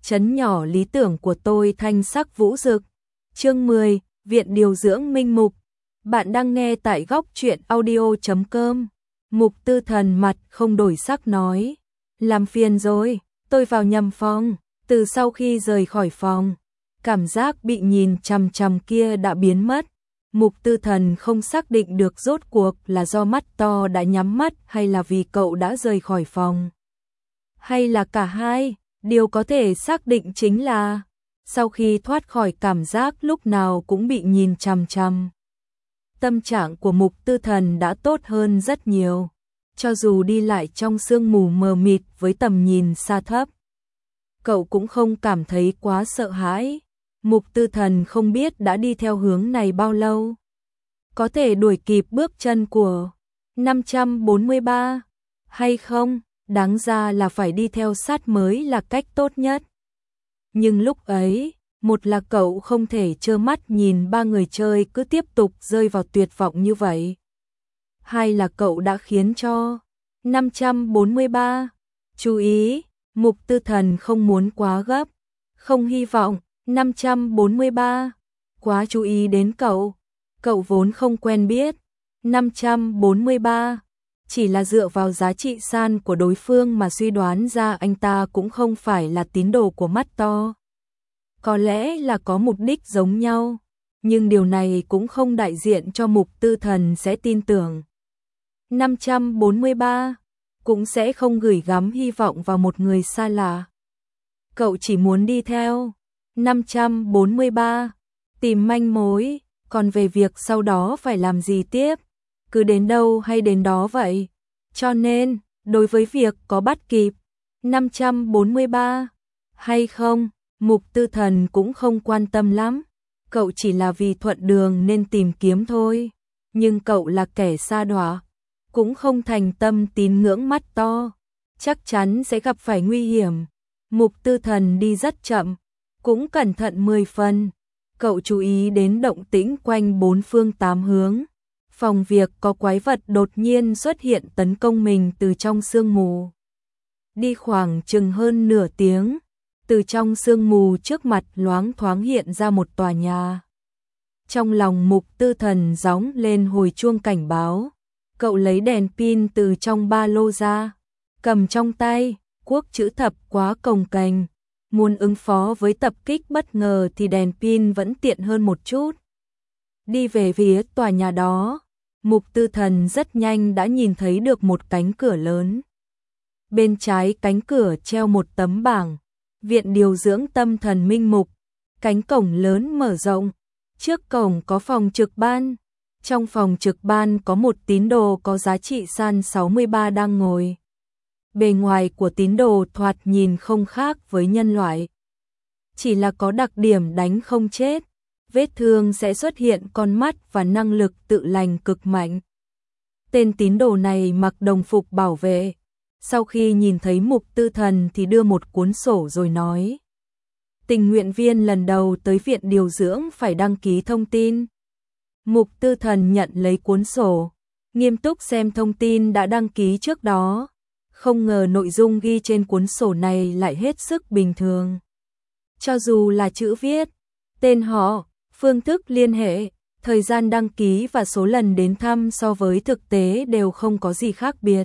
trấn nhỏ lý tưởng của tôi thanh sắc vũ rực. Chương 10, Viện điều dưỡng Minh Mục. Bạn đang nghe tại góc truyện audio.com. Mục Tư Thần mặt không đổi sắc nói, làm phiền rồi, tôi vào nhầm phòng. Từ sau khi rời khỏi phòng, cảm giác bị nhìn chằm chằm kia đã biến mất. Mục Tư Thần không xác định được rốt cuộc là do mắt to đã nhắm mắt hay là vì cậu đã rời khỏi phòng. Hay là cả hai, điều có thể xác định chính là sau khi thoát khỏi cảm giác lúc nào cũng bị nhìn chằm chằm, tâm trạng của Mục Tư Thần đã tốt hơn rất nhiều. Cho dù đi lại trong sương mù mờ mịt với tầm nhìn xa thấp, cậu cũng không cảm thấy quá sợ hãi. Mục Tư Thần không biết đã đi theo hướng này bao lâu, có thể đuổi kịp bước chân của 543 hay không, đáng ra là phải đi theo sát mới là cách tốt nhất. Nhưng lúc ấy, một là cậu không thể trơ mắt nhìn ba người chơi cứ tiếp tục rơi vào tuyệt vọng như vậy. Hai là cậu đã khiến cho 543 chú ý. Mục Tư Thần không muốn quá gấp, không hy vọng 543 quá chú ý đến cậu. Cậu vốn không quen biết 543, chỉ là dựa vào giá trị san của đối phương mà suy đoán ra anh ta cũng không phải là tín đồ của mắt to. Có lẽ là có mục đích giống nhau, nhưng điều này cũng không đại diện cho Mục Tư Thần sẽ tin tưởng. 543 cũng sẽ không gửi gắm hy vọng vào một người xa lạ. Cậu chỉ muốn đi theo 543, tìm manh mối, còn về việc sau đó phải làm gì tiếp, cứ đến đâu hay đến đó vậy. Cho nên, đối với việc có bắt kịp 543 hay không, Mục Tư Thần cũng không quan tâm lắm. Cậu chỉ là vì thuận đường nên tìm kiếm thôi. Nhưng cậu là kẻ sa đọa, cũng không thành tâm tín ngưỡng mắt to, chắc chắn sẽ gặp phải nguy hiểm. Mục Tư Thần đi rất chậm, cũng cẩn thận 10 phần. Cậu chú ý đến động tĩnh quanh bốn phương tám hướng. Phòng việc có quái vật đột nhiên xuất hiện tấn công mình từ trong sương mù. Đi khoảng chừng hơn nửa tiếng, từ trong sương mù trước mặt loáng thoáng hiện ra một tòa nhà. Trong lòng Mục Tư Thần gióng lên hồi chuông cảnh báo. Cậu lấy đèn pin từ trong ba lô ra, cầm trong tay, quốc chữ thập quá cồng kềnh. Muốn ứng phó với tập kích bất ngờ thì đèn pin vẫn tiện hơn một chút. Đi về phía tòa nhà đó, Mục Tư Thần rất nhanh đã nhìn thấy được một cánh cửa lớn. Bên trái cánh cửa treo một tấm bảng, Viện điều dưỡng tâm thần Minh Mục. Cánh cổng lớn mở rộng, trước cổng có phòng trực ban. Trong phòng trực ban có một tín đồ có giá trị san 63 đang ngồi. Bề ngoài của tín đồ thoạt nhìn không khác với nhân loại, chỉ là có đặc điểm đánh không chết, vết thương sẽ xuất hiện con mắt và năng lực tự lành cực mạnh. Tên tín đồ này mặc đồng phục bảo vệ, sau khi nhìn thấy Mục Tư Thần thì đưa một cuốn sổ rồi nói: tình nguyện viên lần đầu tới viện điều dưỡng phải đăng ký thông tin. Mục Tư Thần nhận lấy cuốn sổ, nghiêm túc xem thông tin đã đăng ký trước đó. Không ngờ nội dung ghi trên cuốn sổ này lại hết sức bình thường. Cho dù là chữ viết, tên họ, phương thức liên hệ, thời gian đăng ký và số lần đến thăm so với thực tế đều không có gì khác biệt.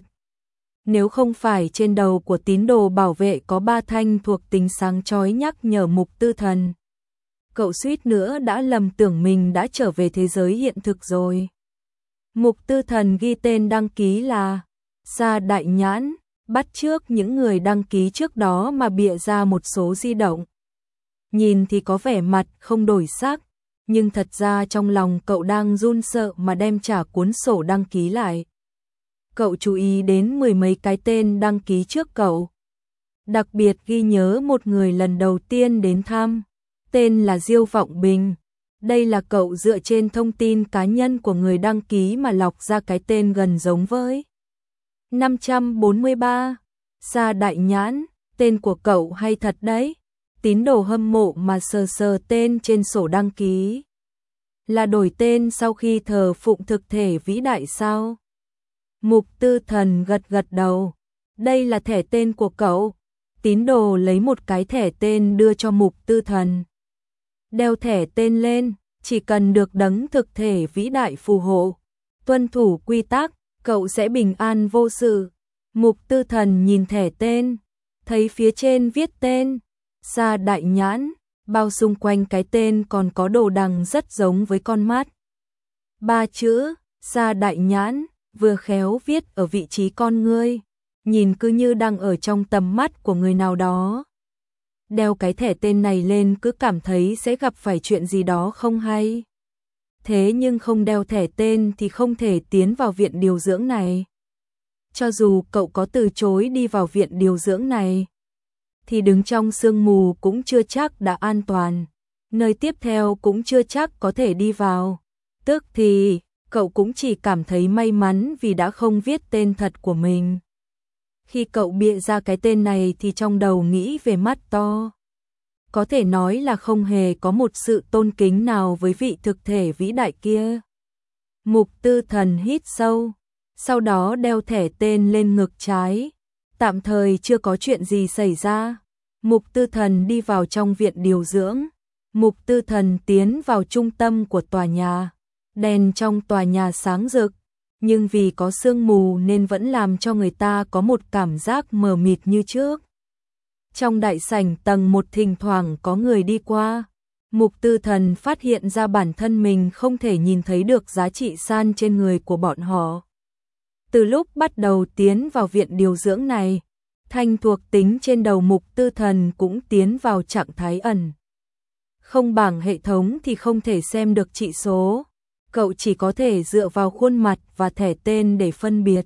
Nếu không phải trên đầu của tín đồ bảo vệ có 3 thanh thuộc tính sáng chói nhắc nhở Mục Tư Thần, cậu suýt nữa đã lầm tưởng mình đã trở về thế giới hiện thực rồi. Mục Tư Thần ghi tên đăng ký là Sa Đại Nhãn, bắt chước những người đăng ký trước đó mà bịa ra một số di động. Nhìn thì có vẻ mặt không đổi sắc, nhưng thật ra trong lòng cậu đang run sợ mà đem trả cuốn sổ đăng ký lại. Cậu chú ý đến 10 mấy cái tên đăng ký trước cậu. Đặc biệt ghi nhớ một người lần đầu tiên đến thăm, tên là Diêu Vọng Bình. Đây là cậu dựa trên thông tin cá nhân của người đăng ký mà lọc ra cái tên gần giống với 543. Sa Đại Nhãn, tên của cậu hay thật đấy. Tín đồ hâm mộ mà sờ sờ tên trên sổ đăng ký. Là đổi tên sau khi thờ phụng thực thể vĩ đại sao? Mục Tư Thần gật gật đầu. Đây là thẻ tên của cậu. tín đồ lấy một cái thẻ tên đưa cho Mục Tư Thần. Đeo thẻ tên lên, chỉ cần được đấng thực thể vĩ đại phù hộ, tuân thủ quy tắc, cậu sẽ bình an vô sự. Mục Tư Thần nhìn thẻ tên, thấy phía trên viết tên Sa Đại Nhãn, bao xung quanh cái tên còn có đồ đằng rất giống với con mắt. 3 chữ Sa Đại Nhãn vừa khéo viết ở vị trí con ngươi, nhìn cứ như đang ở trong tầm mắt của người nào đó. Đeo cái thẻ tên này lên cứ cảm thấy sẽ gặp phải chuyện gì đó không hay. Thế nhưng không đeo thẻ tên thì không thể tiến vào viện điều dưỡng này. Cho dù cậu có từ chối đi vào viện điều dưỡng này, thì đứng trong sương mù cũng chưa chắc đã an toàn. Nơi tiếp theo cũng chưa chắc có thể đi vào. Tức thì, cậu cũng chỉ cảm thấy may mắn vì đã không viết tên thật của mình. Khi cậu bịa ra cái tên này thì trong đầu nghĩ về mắt to. Có thể nói là không hề có một sự tôn kính nào với vị thực thể vĩ đại kia. Mục Tư Thần hít sâu, sau đó đeo thẻ tên lên ngực trái. Tạm thời chưa có chuyện gì xảy ra. Mục Tư Thần đi vào trong viện điều dưỡng. Mục Tư Thần tiến vào trung tâm của tòa nhà. Đèn trong tòa nhà sáng rực, nhưng vì có sương mù nên vẫn làm cho người ta có một cảm giác mờ mịt như trước. Trong đại sảnh tầng 1 thỉnh thoảng có người đi qua. Mục Tư Thần phát hiện ra bản thân mình không thể nhìn thấy được giá trị san trên người của bọn họ. Từ lúc bắt đầu tiến vào viện điều dưỡng này, thanh thuộc tính trên đầu Mục Tư Thần cũng tiến vào trạng thái ẩn. Không bảng hệ thống thì không thể xem được trị số. Cậu chỉ có thể dựa vào khuôn mặt và thẻ tên để phân biệt.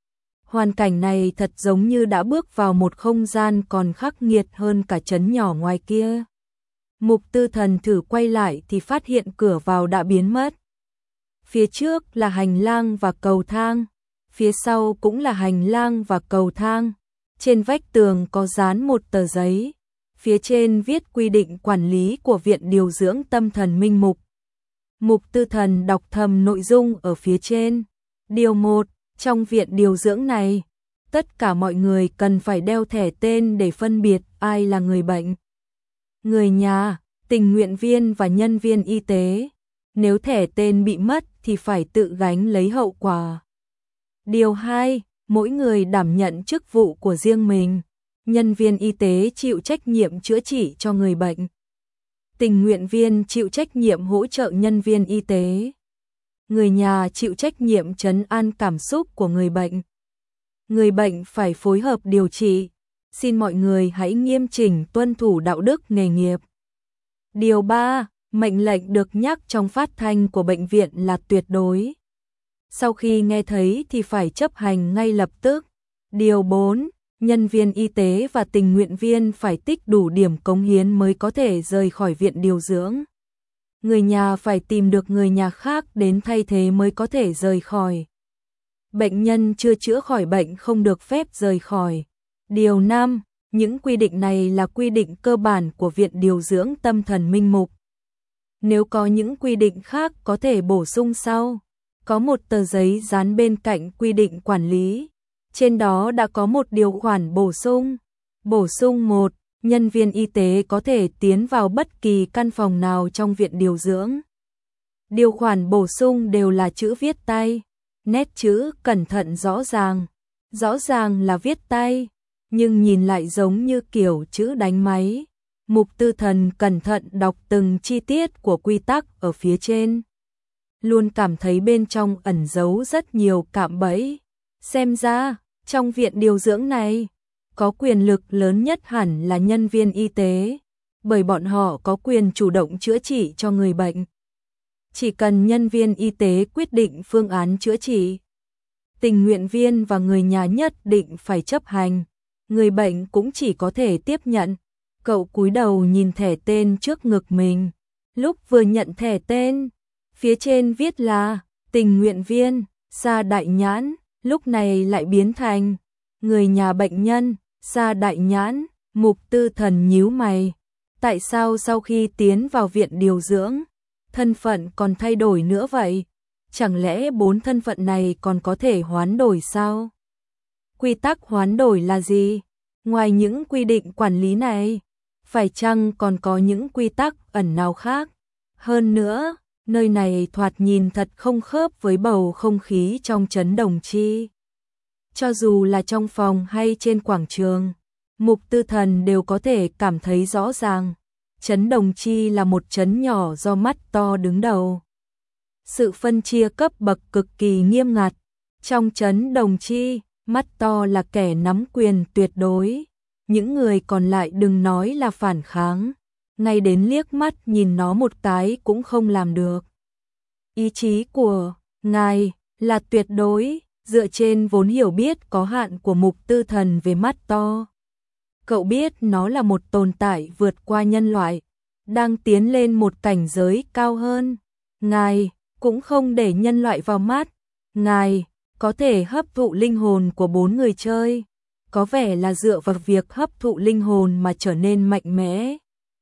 Hoàn cảnh này thật giống như đã bước vào một không gian còn khắc nghiệt hơn cả trấn nhỏ ngoài kia. Mục Tư Thần thử quay lại thì phát hiện cửa vào đã biến mất. Phía trước là hành lang và cầu thang, phía sau cũng là hành lang và cầu thang. Trên vách tường có dán một tờ giấy, phía trên viết quy định quản lý của Viện Điều dưỡng Tâm thần Minh Mục. Mục Tư Thần đọc thầm nội dung ở phía trên. Điều 1, trong viện điều dưỡng này, tất cả mọi người cần phải đeo thẻ tên để phân biệt ai là người bệnh, người nhà, tình nguyện viên và nhân viên y tế. Nếu thẻ tên bị mất thì phải tự gánh lấy hậu quả. Điều 2, mỗi người đảm nhận chức vụ của riêng mình. Nhân viên y tế chịu trách nhiệm chữa trị cho người bệnh. Tình nguyện viên chịu trách nhiệm hỗ trợ nhân viên y tế. Người nhà chịu trách nhiệm trấn an cảm xúc của người bệnh. Người bệnh phải phối hợp điều trị. Xin mọi người hãy nghiêm chỉnh tuân thủ đạo đức nghề nghiệp. Điều 3, mệnh lệnh được nhắc trong phát thanh của bệnh viện là tuyệt đối. Sau khi nghe thấy thì phải chấp hành ngay lập tức. Điều 4, nhân viên y tế và tình nguyện viên phải tích đủ điểm cống hiến mới có thể rời khỏi viện điều dưỡng. Người nhà phải tìm được người nhà khác đến thay thế mới có thể rời khỏi. Bệnh nhân chưa chữa khỏi bệnh không được phép rời khỏi. Điều 5, những quy định này là quy định cơ bản của Viện Điều dưỡng Tâm thần Minh Mục. Nếu có những quy định khác có thể bổ sung sau. Có một tờ giấy dán bên cạnh quy định quản lý. Trên đó đã có một điều khoản bổ sung. Bổ sung 1, nhân viên y tế có thể tiến vào bất kỳ căn phòng nào trong viện điều dưỡng. Điều khoản bổ sung đều là chữ viết tay. Nét chữ cẩn thận rõ ràng. Rõ ràng là viết tay, nhưng nhìn lại giống như kiểu chữ đánh máy. Mục Tư Thần cẩn thận đọc từng chi tiết của quy tắc ở phía trên. Luôn cảm thấy bên trong ẩn giấu rất nhiều cạm bẫy. Xem ra, trong viện điều dưỡng này, có quyền lực lớn nhất hẳn là nhân viên y tế, bởi bọn họ có quyền chủ động chữa trị cho người bệnh. Chỉ cần nhân viên y tế quyết định phương án chữa trị, tình nguyện viên và người nhà nhất định phải chấp hành, người bệnh cũng chỉ có thể tiếp nhận. Cậu cúi đầu nhìn thẻ tên trước ngực mình, lúc vừa nhận thẻ tên, phía trên viết là tình nguyện viên Sa Đại Nhãn, lúc này lại biến thành người nhà bệnh nhân Sa Đại Nhãn. Mục Tư Thần nhíu mày, tại sao sau khi tiến vào viện điều dưỡng, thân phận còn thay đổi nữa vậy? Chẳng lẽ 4 thân phận này còn có thể hoán đổi sao? Quy tắc hoán đổi là gì? Ngoài những quy định quản lý này, phải chăng còn có những quy tắc ẩn nào khác? Hơn nữa, nơi này thoạt nhìn thật không khớp với bầu không khí trong trấn Đồng Chi. Cho dù là trong phòng hay trên quảng trường, Mục Tư Thần đều có thể cảm thấy rõ ràng. Trấn Đồng Chi là một trấn nhỏ do Mắt To đứng đầu. Sự phân chia cấp bậc cực kỳ nghiêm ngặt. Trong trấn Đồng Chi, Mắt To là kẻ nắm quyền tuyệt đối. Những người còn lại đừng nói là phản kháng, ngay đến liếc mắt nhìn nó một cái cũng không làm được. Ý chí của ngài là tuyệt đối, dựa trên vốn hiểu biết có hạn của Mục Tư Thần về Mắt To. Cậu biết nó là một tồn tại vượt qua nhân loại, đang tiến lên một cảnh giới cao hơn. Ngài cũng không để nhân loại vào mắt. Ngài có thể hấp thụ linh hồn của 4 người chơi, có vẻ là dựa vào việc hấp thụ linh hồn mà trở nên mạnh mẽ.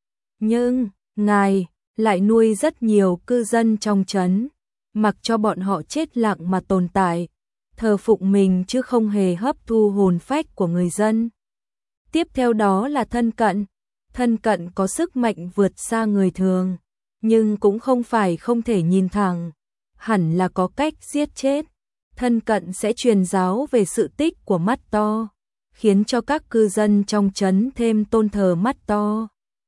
Nhưng, ngài lại nuôi rất nhiều cư dân trong trấn, mặc cho bọn họ chết lặng mà tồn tại, thờ phụng mình chứ không hề hấp thu hồn phách của người dân. Tiếp theo đó là thân cận. Thân cận có sức mạnh vượt xa người thường, nhưng cũng không phải không thể nhìn thẳng, hẳn là có cách giết chết. Thân cận sẽ truyền giáo về sự tích của Mắt To, khiến cho các cư dân trong trấn thêm tôn thờ Mắt To.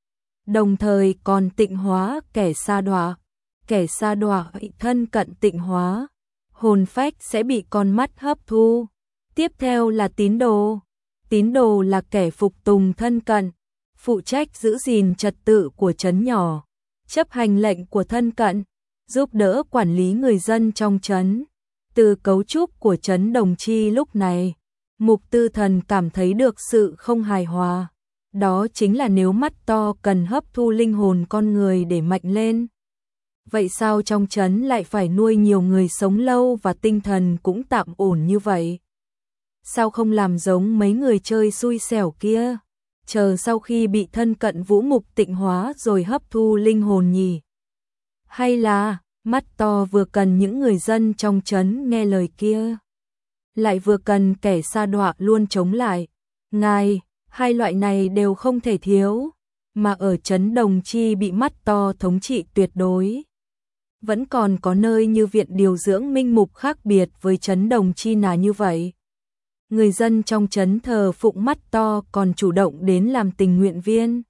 Đồng thời còn tịnh hóa kẻ sa đọa. Kẻ sa đọa bị thân cận tịnh hóa, hồn phách sẽ bị con mắt hấp thu. Tiếp theo là tín đồ. Tín đồ là kẻ phục tùng thân cận, phụ trách giữ gìn trật tự của trấn nhỏ, chấp hành lệnh của thân cận, giúp đỡ quản lý người dân trong trấn. Từ cấu trúc của trấn Đồng Chi lúc này, Mục Tư Thần cảm thấy được sự không hài hòa. Đó chính là nếu Mắt To cần hấp thu linh hồn con người để mạnh lên, vậy sao trong trấn lại phải nuôi nhiều người sống lâu và tinh thần cũng tạm ổn như vậy? Sao không làm giống mấy người chơi xui xẻo kia, chờ sau khi bị thân cận vũ mục tịnh hóa rồi hấp thu linh hồn nhỉ? Hay là Mắt To vừa cần những người dân trong trấn nghe lời kia, lại vừa cần kẻ sa đọa luôn chống lại? Ngài, hai loại này đều không thể thiếu, mà ở trấn Đồng Chi bị Mắt To thống trị tuyệt đối. Vẫn còn có nơi như viện điều dưỡng Minh Mục khác biệt với trấn Đồng Chi là như vậy. Người dân trong trấn thờ phụng Mắt To còn chủ động đến làm tình nguyện viên.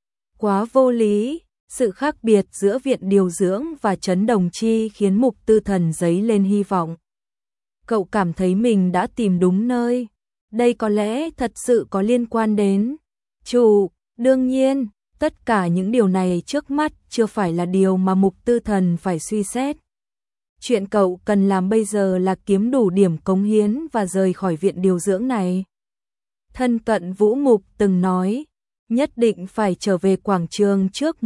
Quá vô lý, sự khác biệt giữa viện điều dưỡng và trấn Đồng Chi khiến Mục Tư Thần dấy lên hy vọng. Cậu cảm thấy mình đã tìm đúng nơi. Đây có lẽ thật sự có liên quan đến chủ. Đương nhiên, tất cả những điều này trước mắt chưa phải là điều mà Mục Tư Thần phải suy xét. Chuyện cậu cần làm bây giờ là kiếm đủ điểm cống hiến và rời khỏi viện điều dưỡng này. Thân cận Vũ Mục từng nói, nhất định phải trở về quảng trường trước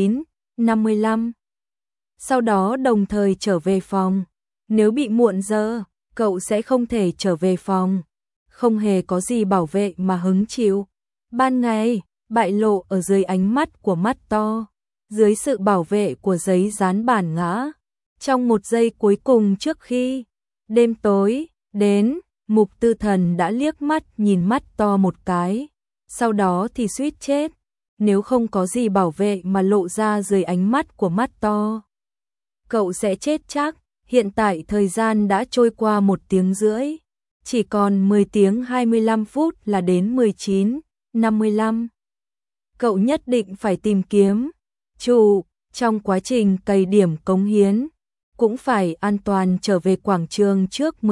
19:55. Sau đó đồng thời trở về phòng. Nếu bị muộn giờ, cậu sẽ không thể trở về phòng. Không hề có gì bảo vệ mà hứng chịu. Ban ngày, bại lộ ở dưới ánh mắt của Mắt To, dưới sự bảo vệ của giấy dán bản ngã. Trong một giây cuối cùng trước khi đêm tối đến, Mục Tư Thần đã liếc mắt nhìn Mắt To một cái, sau đó thì suýt chết. Nếu không có gì bảo vệ mà lộ ra dưới ánh mắt của Mắt To, cậu sẽ chết chắc. Hiện tại thời gian đã trôi qua 1 tiếng rưỡi, chỉ còn 10 tiếng 25 phút là đến 19:55. Cậu nhất định phải tìm kiếm chủ. Trong quá trình cày điểm cống hiến, cũng phải an toàn trở về quảng trường trước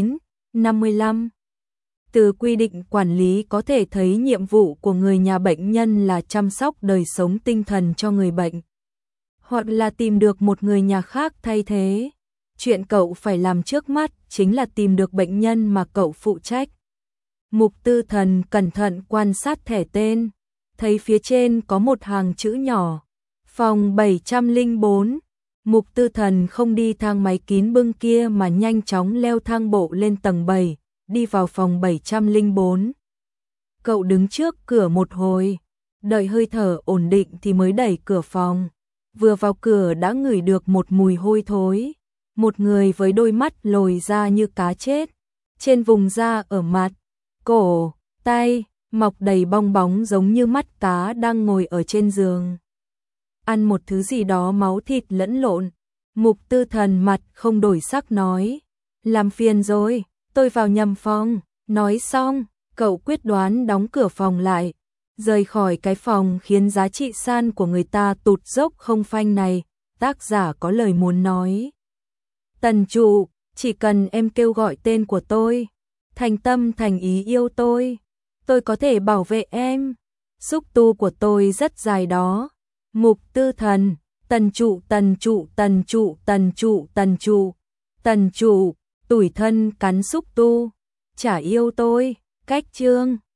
19:55. Từ quy định quản lý có thể thấy nhiệm vụ của người nhà bệnh nhân là chăm sóc đời sống tinh thần cho người bệnh, hoặc là tìm được một người nhà khác thay thế. Chuyện cậu phải làm trước mắt chính là tìm được bệnh nhân mà cậu phụ trách. Mục Tư Thần cẩn thận quan sát thẻ tên, thấy phía trên có một hàng chữ nhỏ, phòng 704. Mục Tư Thần không đi thang máy kín bưng kia mà nhanh chóng leo thang bộ lên tầng 7, đi vào phòng 704. Cậu đứng trước cửa một hồi, đợi hơi thở ổn định thì mới đẩy cửa phòng. Vừa vào cửa đã ngửi được một mùi hôi thối. Một người với đôi mắt lồi ra như cá chết, trên vùng da ở mặt, cổ, tay, mọc đầy bong bóng giống như mắt cá đang ngồi ở trên giường. Ăn một thứ gì đó máu thịt lẫn lộn. Mục Tư Thần mặt không đổi sắc nói, làm phiền rồi, tôi vào nhầm phòng. Nói xong, cậu quyết đoán đóng cửa phòng lại, rời khỏi cái phòng khiến giá trị san của người ta tụt dốc không phanh này. Tác giả có lời muốn nói. Tần trụ, chỉ cần em kêu gọi tên của tôi, thành tâm thành ý yêu tôi có thể bảo vệ em. Xúc tu của tôi rất dài đó. Mục Tư Thần, tần trụ, tần trụ, tần trụ, tần trụ, tần trụ, tần trụ, tủi thân cắn xúc tu. Chả yêu tôi, cách chương.